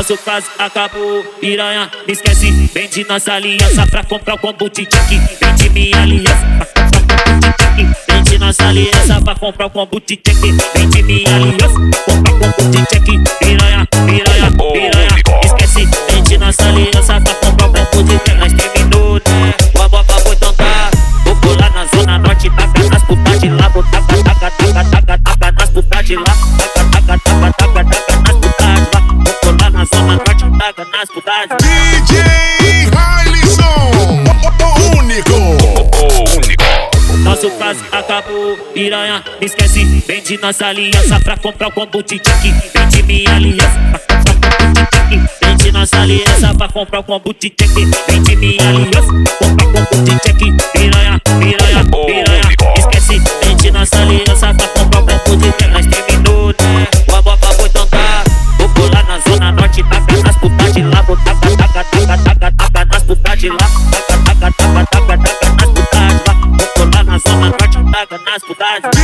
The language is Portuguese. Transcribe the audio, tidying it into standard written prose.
Nosso caso acabou, piranha, me esquece. Vende nossa aliança pra comprar o combo de Jack. Vende minha aliança pra comprar o combo de Jack. Vende nossa aliança pra comprar o combo de Jack. Vende minha aliança pra comprar o combo de Jack. Piranha, piranha, piranha, esquece. Vende nossa aliança pra comprar o combo de Jack. Nós terminou, né? O amor foi tontar. Vou pular na zona norte, taca nas putas de lá. Vou taca, taca, taca, taca, taca nas putas de lá. Taca, taca, taca, taca, taca nas putas de lá. Vou pular na zona norte, taca nas putas de lá. DJ Railson, o único. Nosso caso acabou, piranha, me esquece. Vende nossa aliança pra comprar o combo de Jack. Vende minha aliança pra comprar o combo de Jack. Vende nossa aliança pra comprar o combo de Jack. Vende minha aliança pra comprar o combo de Jack. Piranha, piranha, piranha, esquece. Vende nossa aliança pra comprar o combo de Jack. Nós terminou, né? O amor foi tontar. Vou pular na zona norte, taca nas putas de lá. Vou taca, taca, taca, taca, taca nas putas de lá. Taca, taca, taca, taca, taca nas putas de lá. Vou pular na zona norte, taca nas putas de lá.